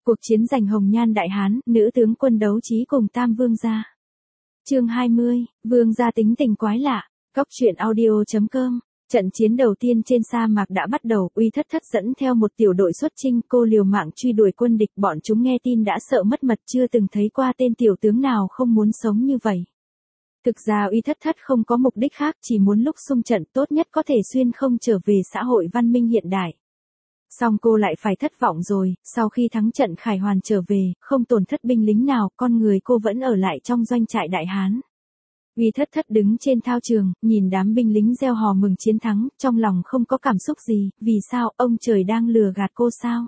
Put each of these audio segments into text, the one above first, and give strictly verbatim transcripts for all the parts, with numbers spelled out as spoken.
Cuộc chiến giành Hồng Nhan Đại Hán, nữ tướng quân đấu trí cùng Tam Vương gia. Chương hai mươi, Vương gia tính tình quái lạ. Cóc truyện audio chấm com. Trận chiến đầu tiên trên sa mạc đã bắt đầu, Uy Thất Thất dẫn theo một tiểu đội xuất chinh, cô liều mạng truy đuổi quân địch, bọn chúng nghe tin đã sợ mất mật, chưa từng thấy qua tên tiểu tướng nào không muốn sống như vậy. Thực ra Uy Thất Thất không có mục đích khác, chỉ muốn lúc xung trận tốt nhất có thể xuyên không trở về xã hội văn minh hiện đại. Song cô lại phải thất vọng rồi, sau khi thắng trận Khải Hoàn trở về, không tổn thất binh lính nào, con người cô vẫn ở lại trong doanh trại Đại Hán. Uy Thất Thất đứng trên thao trường, nhìn đám binh lính reo hò mừng chiến thắng, trong lòng không có cảm xúc gì, vì sao, ông trời đang lừa gạt cô sao?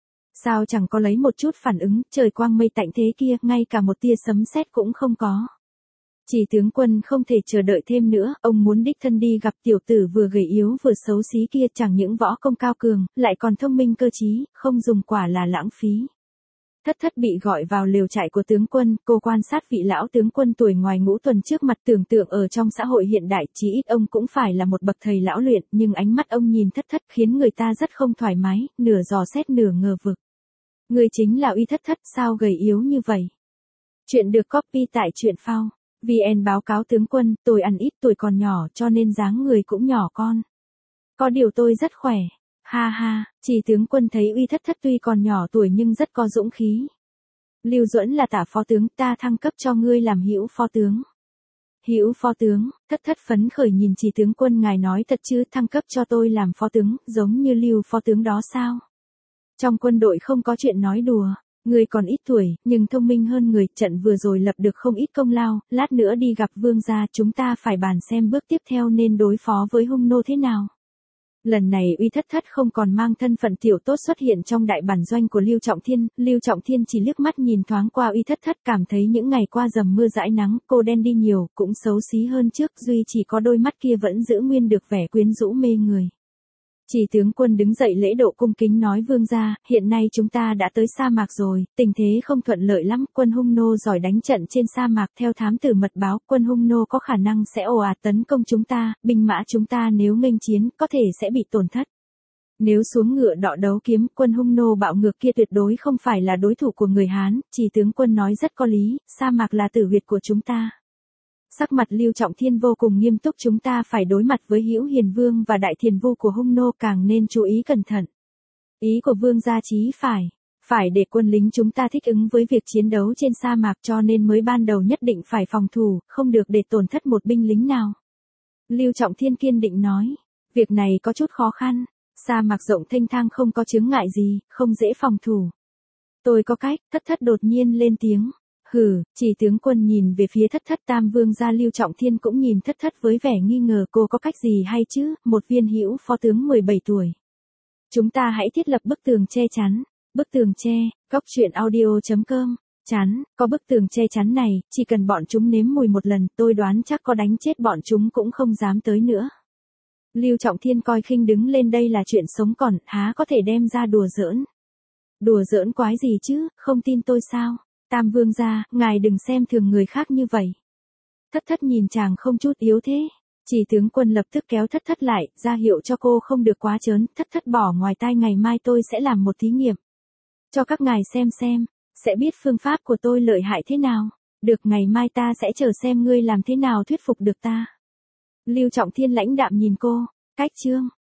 Sao chẳng có lấy một chút phản ứng, trời quang mây tạnh thế kia, ngay cả một tia sấm sét cũng không có. Chỉ tướng quân không thể chờ đợi thêm nữa, ông muốn đích thân đi gặp tiểu tử vừa gầy yếu vừa xấu xí kia, chẳng những võ công cao cường, lại còn thông minh cơ trí, không dùng quả là lãng phí. Thất Thất bị gọi vào lều trại của tướng quân, cô quan sát vị lão tướng quân tuổi ngoài ngũ tuần trước mặt, tưởng tượng ở trong xã hội hiện đại, chí ít ông cũng phải là một bậc thầy lão luyện, nhưng ánh mắt ông nhìn Thất Thất khiến người ta rất không thoải mái, nửa dò xét nửa ngờ vực. Người chính là Uy Thất Thất, sao gầy yếu như vậy? Chuyện được copy tại truyện phao. vê en báo cáo tướng quân, tôi ăn ít, tuổi còn nhỏ cho nên dáng người cũng nhỏ con. Có điều tôi rất khỏe. Ha ha, chỉ tướng quân thấy Uy Thất Thất tuy còn nhỏ tuổi nhưng rất có dũng khí. Lưu Duẫn là tả phó tướng, ta thăng cấp cho ngươi làm hữu phó tướng. Hữu phó tướng, Thất Thất phấn khởi nhìn chỉ tướng quân, ngài nói thật chứ, thăng cấp cho tôi làm phó tướng, giống như Lưu phó tướng đó sao? Trong quân đội không có chuyện nói đùa. Người còn ít tuổi, nhưng thông minh hơn người, trận vừa rồi lập được không ít công lao, lát nữa đi gặp vương gia, chúng ta phải bàn xem bước tiếp theo nên đối phó với hung nô thế nào. Lần này Uy Thất Thất không còn mang thân phận tiểu tốt xuất hiện trong đại bản doanh của Lưu Trọng Thiên, Lưu Trọng Thiên chỉ liếc mắt nhìn thoáng qua Uy Thất Thất, cảm thấy những ngày qua dầm mưa dãi nắng, cô đen đi nhiều, cũng xấu xí hơn trước, duy chỉ có đôi mắt kia vẫn giữ nguyên được vẻ quyến rũ mê người. Chỉ tướng quân đứng dậy lễ độ cung kính nói, vương gia, hiện nay chúng ta đã tới sa mạc rồi, tình thế không thuận lợi lắm, quân hung nô giỏi đánh trận trên sa mạc, theo thám tử mật báo, quân hung nô có khả năng sẽ ồ ạt tấn công chúng ta, binh mã chúng ta nếu nghênh chiến, có thể sẽ bị tổn thất. Nếu xuống ngựa đọ đấu kiếm, quân hung nô bạo ngược kia tuyệt đối không phải là đối thủ của người Hán, chỉ tướng quân nói rất có lý, sa mạc là tử huyệt của chúng ta. Sắc mặt Lưu Trọng Thiên vô cùng nghiêm túc, chúng ta phải đối mặt với Hữu Hiền Vương và Đại Thiền Vu của hung nô, càng nên chú ý cẩn thận. Ý của vương gia chí phải, phải để quân lính chúng ta thích ứng với việc chiến đấu trên sa mạc, cho nên mới ban đầu nhất định phải phòng thủ, không được để tổn thất một binh lính nào. Lưu Trọng Thiên kiên định nói, việc này có chút khó khăn, sa mạc rộng thênh thang không có chướng ngại gì, không dễ phòng thủ. Tôi có cách. Thất Thất đột nhiên lên tiếng. Hừ, chỉ tướng quân nhìn về phía Thất Thất. Tam Vương gia Lưu Trọng Thiên cũng nhìn Thất Thất với vẻ nghi ngờ, cô có cách gì hay chứ, một viên hữu phó tướng mười bảy tuổi. Chúng ta hãy thiết lập bức tường che chắn. Bức tường che, cóc truyện audio chấm com. Chắn, có bức tường che chắn này, chỉ cần bọn chúng nếm mùi một lần, tôi đoán chắc có đánh chết bọn chúng cũng không dám tới nữa. Lưu Trọng Thiên coi khinh đứng lên, đây là chuyện sống còn, há có thể đem ra đùa giỡn. Đùa giỡn quái gì chứ, không tin tôi sao? Tam Vương gia, ngài đừng xem thường người khác như vậy. Thất Thất nhìn chàng không chút yếu thế. Chỉ tướng quân lập tức kéo Thất Thất lại, ra hiệu cho cô không được quá trớn. Thất Thất bỏ ngoài tai, ngày mai tôi sẽ làm một thí nghiệm. Cho các ngài xem xem, sẽ biết phương pháp của tôi lợi hại thế nào. Được, ngày mai ta sẽ chờ xem ngươi làm thế nào thuyết phục được ta. Lưu Trọng Thiên lãnh đạm nhìn cô. Cách chương.